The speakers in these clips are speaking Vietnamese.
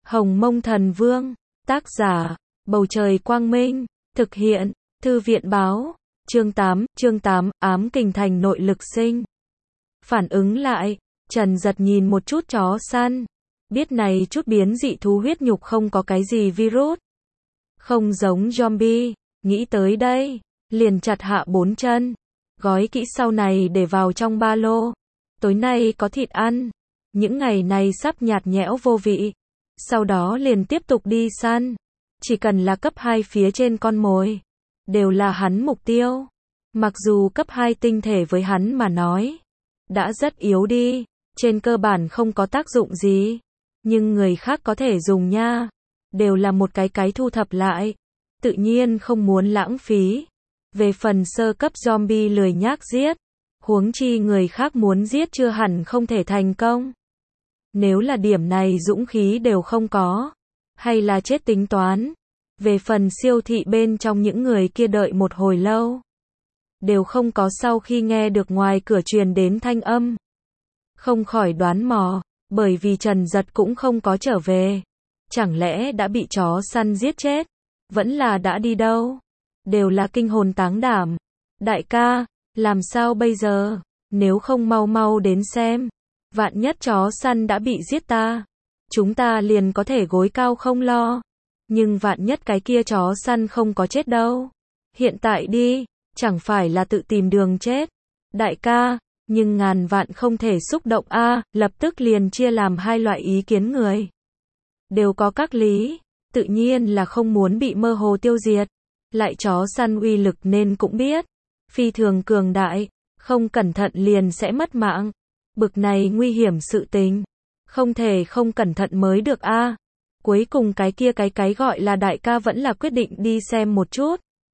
Hồng Mông Thần Vương, tác giả, Bầu Trời Quang Minh, thực hiện, Thư viện Báo, chương 8, ám kình thành nội lực sinh. Phản ứng lại, Trần Giật nhìn một chút chó săn, biết này chút biến dị thú huyết nhục không có cái gì virus, không giống zombie, nghĩ tới đây, liền chặt hạ 4 chân, gói kỹ sau này để vào trong ba lô, tối nay có thịt ăn, những ngày này sắp nhạt nhẽo vô vị, sau đó liền tiếp tục đi săn, chỉ cần là cấp 2 phía trên con mồi, đều là hắn mục tiêu, mặc dù cấp 2 tinh thể với hắn mà nói, đã rất yếu đi, trên cơ bản không có tác dụng gì, nhưng người khác có thể dùng nha, đều là một cái thu thập lại, tự nhiên không muốn lãng phí. Về phần sơ cấp zombie lười nhác giết, huống chi người khác muốn giết chưa hẳn không thể thành công. Nếu là điểm này dũng khí đều không có, hay là chết tính toán. Về phần siêu thị bên trong những người kia đợi một hồi lâu, đều không có sau khi nghe được ngoài cửa truyền đến thanh âm. Không khỏi đoán mò, bởi vì Trần Giật cũng không có trở về. Chẳng lẽ đã bị chó săn giết chết? Vẫn là đã đi đâu? Đều là kinh hồn táng đảm. Đại ca, làm sao bây giờ? Nếu không mau mau đến xem. Vạn nhất chó săn đã bị giết ta. Chúng ta liền có thể gối cao không lo. Nhưng vạn nhất cái kia chó săn không có chết đâu. Hiện tại đi, chẳng phải là tự tìm đường chết. Đại ca, nhưng ngàn vạn không thể xúc động a, lập tức liền chia làm hai loại ý kiến người. Đều có các lý, tự nhiên là không muốn bị mơ hồ tiêu diệt. Lại chó săn uy lực nên cũng biết, phi thường cường đại, không cẩn thận liền sẽ mất mạng. Bực này nguy hiểm sự tình, không thể không cẩn thận mới được a. Cuối cùng cái kia cái gọi là đại ca vẫn là quyết định đi xem một chút.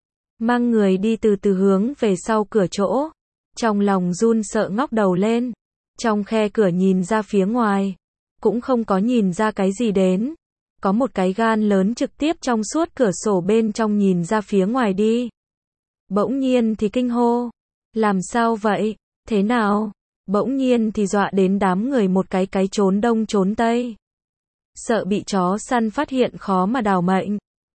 Mang người đi từ từ hướng về sau cửa chỗ, trong lòng run sợ ngóc đầu lên, trong khe cửa nhìn ra phía ngoài, cũng không có nhìn ra cái gì đến. Có một cái gan lớn trực tiếp trong suốt cửa sổ bên trong nhìn ra phía ngoài đi. Bỗng nhiên thì kinh hô. Làm sao vậy? Thế nào? Bỗng nhiên thì dọa đến đám người một cái trốn đông trốn tây. Sợ bị chó săn phát hiện khó mà đào mệnh.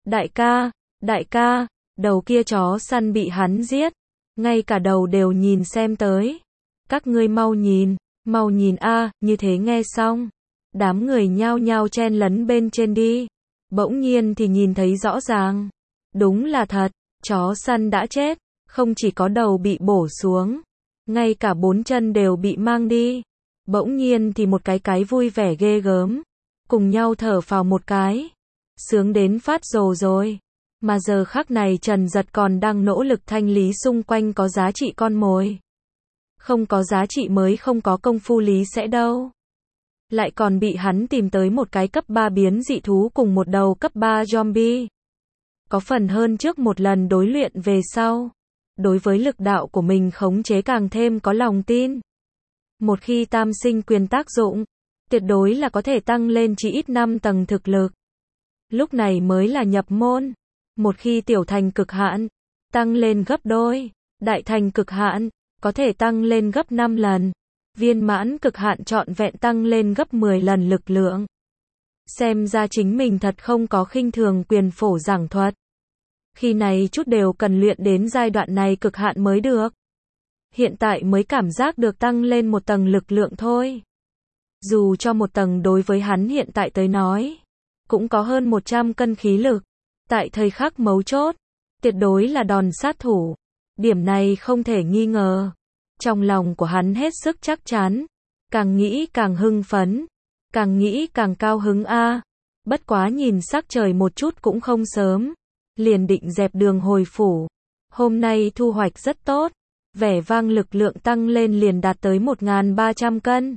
Đại ca, đầu kia chó săn bị hắn giết. Ngay cả đầu đều nhìn xem tới. Các ngươi mau nhìn a, như thế nghe xong. Đám người nhao nhao chen lấn bên trên đi. Bỗng nhiên thì nhìn thấy rõ ràng. Đúng là thật, chó săn đã chết. Không chỉ có đầu bị bổ xuống, ngay cả 4 chân đều bị mang đi. Bỗng nhiên thì một cái vui vẻ ghê gớm. Cùng nhau thở phào một cái. Sướng đến phát rồ rồi. Mà giờ khắc này Trần Giật còn đang nỗ lực thanh lý xung quanh có giá trị con mồi. Không có giá trị mới không có công phu lý sẽ đâu. Lại còn bị hắn tìm tới một cái cấp 3 biến dị thú cùng một đầu cấp 3 zombie. Có phần hơn trước một lần đối luyện về sau. Đối với lực đạo của mình khống chế càng thêm có lòng tin. Một khi tam sinh quyền tác dụng, tuyệt đối là có thể tăng lên chỉ ít 5 tầng thực lực. Lúc này mới là nhập môn. Một khi tiểu thành cực hạn, tăng lên gấp đôi. Đại thành cực hạn, có thể tăng lên gấp 5 lần. Viên mãn cực hạn trọn vẹn tăng lên gấp 10 lần lực lượng. Xem ra chính mình thật không có khinh thường quyền phổ giảng thuật. Khi này chút đều cần luyện đến giai đoạn này cực hạn mới được. Hiện tại mới cảm giác được tăng lên một tầng lực lượng thôi. Dù cho một tầng đối với hắn hiện tại tới nói, cũng có hơn 100 cân khí lực. Tại thời khắc mấu chốt, tuyệt đối là đòn sát thủ. Điểm này không thể nghi ngờ. Trong lòng của hắn hết sức chắc chắn. Càng nghĩ càng hưng phấn. Càng nghĩ càng cao hứng a. Bất quá nhìn sắc trời một chút cũng không sớm. Liền định dẹp đường hồi phủ. Hôm nay thu hoạch rất tốt. Vẻ vang lực lượng tăng lên liền đạt tới 1.300 cân.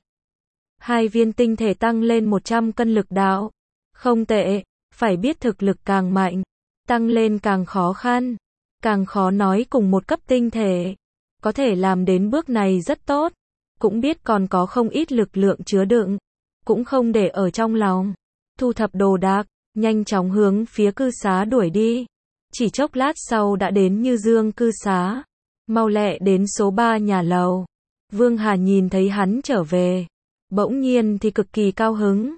2 viên tinh thể tăng lên 100 cân lực đạo. Không tệ, phải biết thực lực càng mạnh. Tăng lên càng khó khăn. Càng khó nói cùng một cấp tinh thể. Có thể làm đến bước này rất tốt. Cũng biết còn có không ít lực lượng chứa đựng. Cũng không để ở trong lòng. Thu thập đồ đạc, nhanh chóng hướng phía cư xá đuổi đi. Chỉ chốc lát sau đã đến Như Dương cư xá. Mau lẹ đến số 3 nhà lầu. Vương Hà nhìn thấy hắn trở về. Bỗng nhiên thì cực kỳ cao hứng.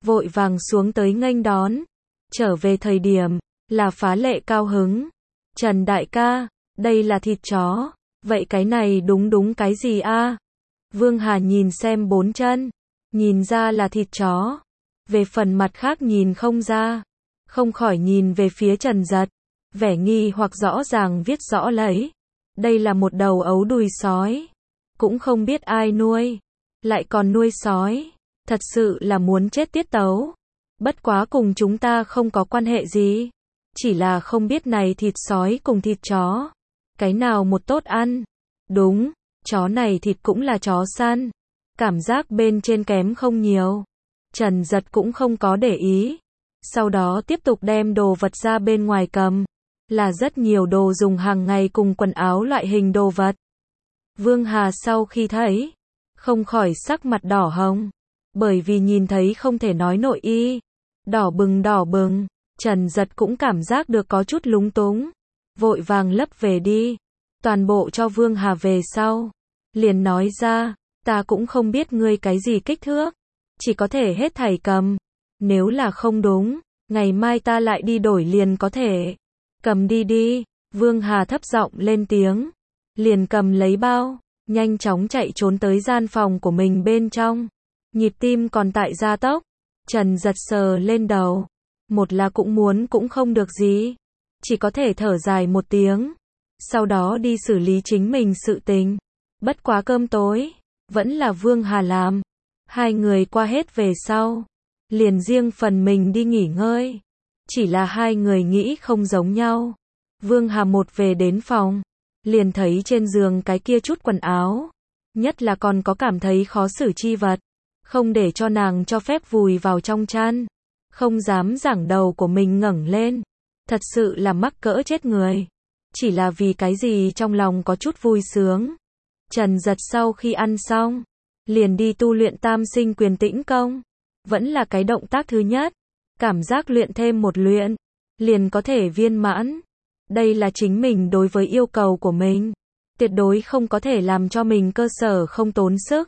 vội vàng xuống tới nghênh đón. Trở về thời điểm, là phá lệ cao hứng. Trần đại ca, đây là thịt chó, vậy cái này đúng cái gì a? Vương Hà nhìn xem 4 chân, nhìn ra là thịt chó. Về phần mặt khác nhìn không ra, không khỏi nhìn về phía Trần Dật, vẻ nghi hoặc rõ ràng viết rõ lấy. Đây là một đầu ấu đùi sói, cũng không biết ai nuôi, lại còn nuôi sói, thật sự là muốn chết tiết tấu. Bất quá cùng chúng ta không có quan hệ gì, chỉ là không biết này thịt sói cùng thịt chó, cái nào một tốt ăn. Đúng, chó này thịt cũng là chó săn, cảm giác bên trên kém không nhiều. Trần Dật cũng không có để ý. Sau đó tiếp tục đem đồ vật ra bên ngoài cầm, là rất nhiều đồ dùng hàng ngày cùng quần áo loại hình đồ vật. Vương Hà sau khi thấy, không khỏi sắc mặt đỏ hồng, bởi vì nhìn thấy không thể nói nội y, đỏ bừng, Trần Dật cũng cảm giác được có chút lúng túng, vội vàng lấp về đi, toàn bộ cho Vương Hà về sau, liền nói ra, ta cũng không biết ngươi cái gì kích thước, chỉ có thể hết thảy cầm, nếu là không đúng, ngày mai ta lại đi đổi liền có thể. Cầm đi đi, Vương Hà thấp giọng lên tiếng, liền cầm lấy bao, nhanh chóng chạy trốn tới gian phòng của mình bên trong, nhịp tim còn tại gia tốc. Trần Dật sờ lên đầu, một là cũng muốn cũng không được gì, chỉ có thể thở dài một tiếng, sau đó đi xử lý chính mình sự tình. Bất quá cơm tối, vẫn là Vương Hà làm, hai người qua hết về sau, liền riêng phần mình đi nghỉ ngơi, chỉ là hai người nghĩ không giống nhau. Vương Hà một về đến phòng, liền thấy trên giường cái kia chút quần áo, nhất là còn có cảm thấy khó xử chi vật, không để cho nàng cho phép vùi vào trong chăn, không dám giảng đầu của mình ngẩng lên, thật sự là mắc cỡ chết người, chỉ là vì cái gì trong lòng có chút vui sướng. Trần Dật sau khi ăn xong, liền đi tu luyện Tam Sinh Quyền Tĩnh Công, vẫn là cái động tác thứ nhất, cảm giác luyện thêm một luyện, liền có thể viên mãn. Đây là chính mình đối với yêu cầu của mình, tuyệt đối không có thể làm cho mình cơ sở không tốn sức.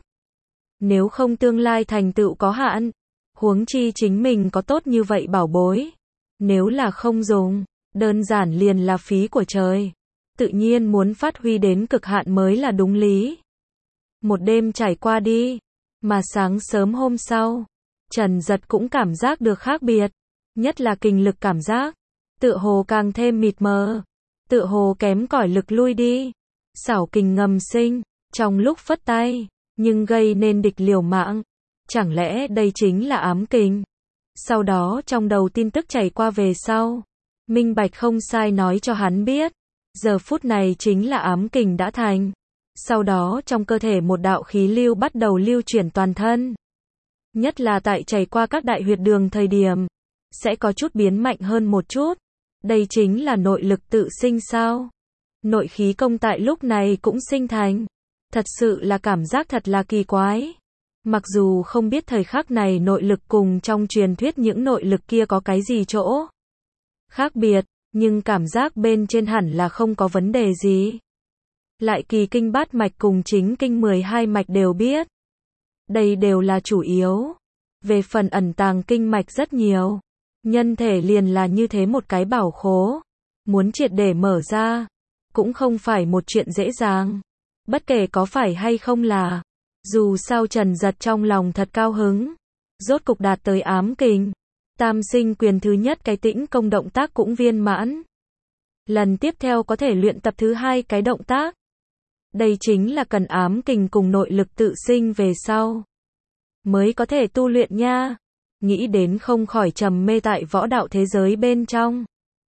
Nếu không tương lai thành tựu có hạn, huống chi chính mình có tốt như vậy bảo bối. Nếu là không dùng, đơn giản liền là phí của trời. Tự nhiên muốn phát huy đến cực hạn mới là đúng lý. Một đêm trải qua đi, mà sáng sớm hôm sau, Trần Dật cũng cảm giác được khác biệt, nhất là kinh lực cảm giác, tựa hồ càng thêm mịt mờ, tựa hồ kém cỏi lực lui đi, xảo kình ngầm sinh, trong lúc phất tay, nhưng gây nên địch liều mạng, chẳng lẽ đây chính là ám kình? Sau đó trong đầu tin tức chảy qua về sau, minh bạch không sai nói cho hắn biết, giờ phút này chính là ám kình đã thành. Sau đó trong cơ thể một đạo khí lưu bắt đầu lưu chuyển toàn thân. Nhất là tại chảy qua các đại huyệt đường thời điểm, sẽ có chút biến mạnh hơn một chút. Đây chính là nội lực tự sinh sao? Nội khí công tại lúc này cũng sinh thành. Thật sự là cảm giác thật là kỳ quái. Mặc dù không biết thời khắc này nội lực cùng trong truyền thuyết những nội lực kia có cái gì chỗ khác biệt, nhưng cảm giác bên trên hẳn là không có vấn đề gì. Lại kỳ kinh bát mạch cùng chính kinh 12 mạch đều biết. Đây đều là chủ yếu. Về phần ẩn tàng kinh mạch rất nhiều. Nhân thể liền là như thế một cái bảo khố. Muốn triệt để mở ra, cũng không phải một chuyện dễ dàng. Bất kể có phải hay không là, dù sao Trần Dật trong lòng thật cao hứng. Rốt cục đạt tới ám kình. Tam Sinh Quyền thứ nhất cái tĩnh công động tác cũng viên mãn. Lần tiếp theo có thể luyện tập thứ hai cái động tác. Đây chính là cần ám kình cùng nội lực tự sinh về sau mới có thể tu luyện nha. Nghĩ đến không khỏi trầm mê tại võ đạo thế giới bên trong.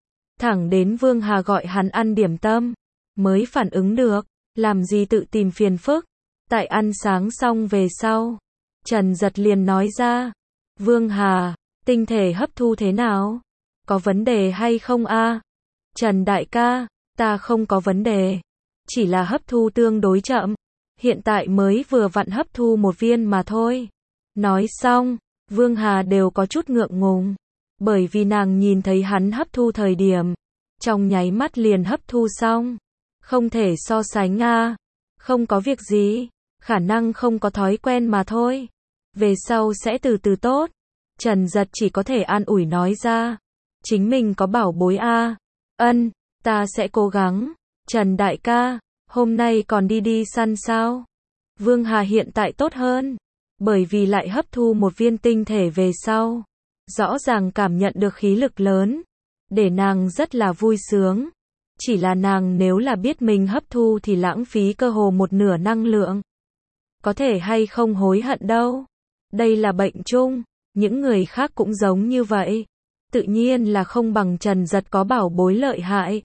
Thẳng đến Vương Hà gọi hắn ăn điểm tâm, mới phản ứng được, làm gì tự tìm phiền phức. Tại ăn sáng xong về sau, Trần Dật liền nói ra, Vương Hà, tinh thể hấp thu thế nào? Có vấn đề hay không a? Trần đại ca, ta không có vấn đề. Chỉ là hấp thu tương đối chậm, hiện tại mới vừa vặn hấp thu một viên mà thôi. Nói xong, Vương Hà đều có chút ngượng ngùng, bởi vì nàng nhìn thấy hắn hấp thu thời điểm, trong nháy mắt liền hấp thu xong. Không thể so sánh a. Không có việc gì, khả năng không có thói quen mà thôi. Về sau sẽ từ từ tốt. Trần Giật chỉ có thể an ủi nói ra. Chính mình có bảo bối a. Ân, ta sẽ cố gắng. Trần đại ca, hôm nay còn đi săn sao? Vương Hà hiện tại tốt hơn. Bởi vì lại hấp thu một viên tinh thể về sau. Rõ ràng cảm nhận được khí lực lớn. Để nàng rất là vui sướng. Chỉ là nàng nếu là biết mình hấp thu thì lãng phí cơ hồ một nửa năng lượng. Có thể hay không hối hận đâu. Đây là bệnh chung. Những người khác cũng giống như vậy. Tự nhiên là không bằng Trần Giật có bảo bối lợi hại.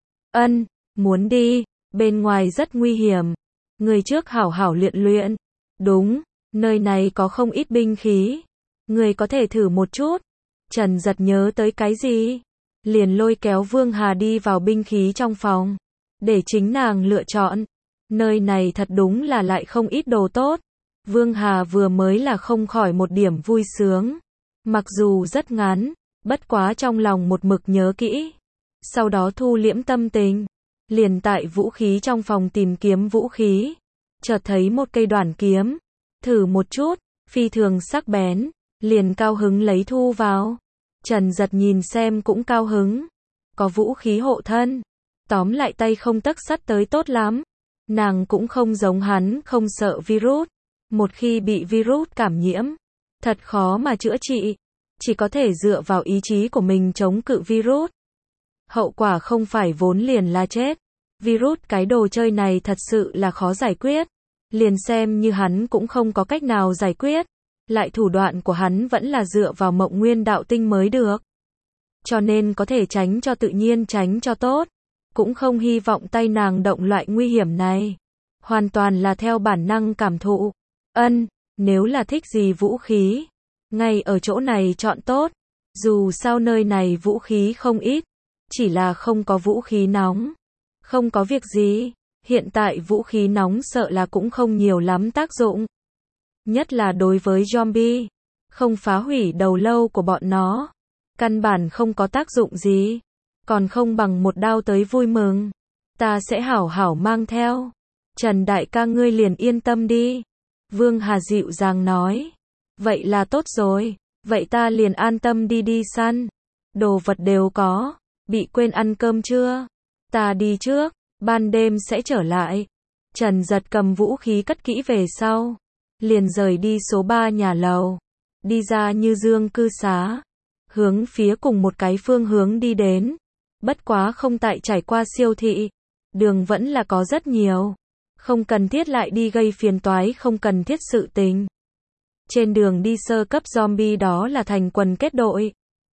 Ân, muốn đi. Bên ngoài rất nguy hiểm. Người trước hảo hảo luyện luyện. Đúng, nơi này có không ít binh khí. Người có thể thử một chút. Trần Giật nhớ tới cái gì? Liền lôi kéo Vương Hà đi vào binh khí trong phòng. Để chính nàng lựa chọn. Nơi này thật đúng là lại không ít đồ tốt. Vương Hà vừa mới là không khỏi một điểm vui sướng. Mặc dù rất ngắn, bất quá trong lòng một mực nhớ kỹ. Sau đó thu liễm tâm tình. Liền tại vũ khí trong phòng tìm kiếm vũ khí. Chợt thấy một cây đoản kiếm. Thử một chút, phi thường sắc bén. Liền cao hứng lấy thu vào. Trần Giật nhìn xem cũng cao hứng. Có vũ khí hộ thân. Tóm lại tay không tấc sắt tới tốt lắm. Nàng cũng không giống hắn, không sợ virus. Một khi bị virus cảm nhiễm, thật khó mà chữa trị. Chỉ có thể dựa vào ý chí của mình chống cự virus. Hậu quả không phải vốn liền là chết. Virus cái đồ chơi này thật sự là khó giải quyết. Liền xem như hắn cũng không có cách nào giải quyết. Lại thủ đoạn của hắn vẫn là dựa vào Mộng Nguyên đạo tinh mới được. Cho nên có thể tránh cho tự nhiên tránh cho tốt. Cũng không hy vọng tay nàng động loại nguy hiểm này. Hoàn toàn là theo bản năng cảm thụ. Ân, nếu là thích gì vũ khí, ngay ở chỗ này chọn tốt. Dù sao nơi này vũ khí không ít, chỉ là không có vũ khí nóng. Không có việc gì, hiện tại vũ khí nóng sợ là cũng không nhiều lắm tác dụng. Nhất là đối với zombie, không phá hủy đầu lâu của bọn nó. Căn bản không có tác dụng gì, còn không bằng một đao tới vui mừng. Ta sẽ hảo hảo mang theo. Trần đại ca ngươi liền yên tâm đi. Vương Hà dịu dàng nói. Vậy là tốt rồi, vậy ta liền an tâm đi săn. Đồ vật đều có, bị quên ăn cơm chưa? Ta đi trước, ban đêm sẽ trở lại. Trần Giật cầm vũ khí cất kỹ về sau. Liền rời đi số 3 nhà lầu. Đi ra Như Dương cư xá. Hướng phía cùng một cái phương hướng đi đến. Bất quá không tại trải qua siêu thị. Đường vẫn là có rất nhiều. Không cần thiết lại đi gây phiền toái không cần thiết sự tình. Trên đường đi sơ cấp zombie đó là thành quần kết đội.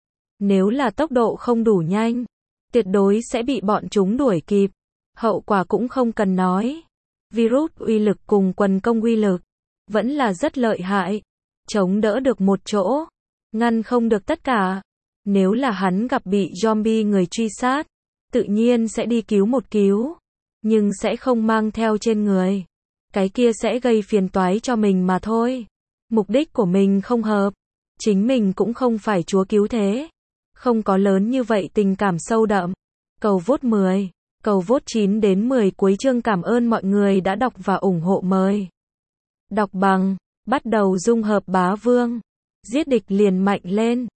Nếu là tốc độ không đủ nhanh, tuyệt đối sẽ bị bọn chúng đuổi kịp. Hậu quả cũng không cần nói. Virus uy lực cùng quần công uy lực vẫn là rất lợi hại. Chống đỡ được một chỗ, ngăn không được tất cả. Nếu là hắn gặp bị zombie người truy sát, tự nhiên sẽ đi cứu một cứu. Nhưng sẽ không mang theo trên người. Cái kia sẽ gây phiền toái cho mình mà thôi. Mục đích của mình không hợp. Chính mình cũng không phải chúa cứu thế. Không có lớn như vậy tình cảm sâu đậm. Cầu vote 10. Cầu vote 9 đến 10 cuối chương cảm ơn mọi người đã đọc và ủng hộ mời. Đọc bằng. Bắt đầu dung hợp bá vương. Giết địch liền mạnh lên.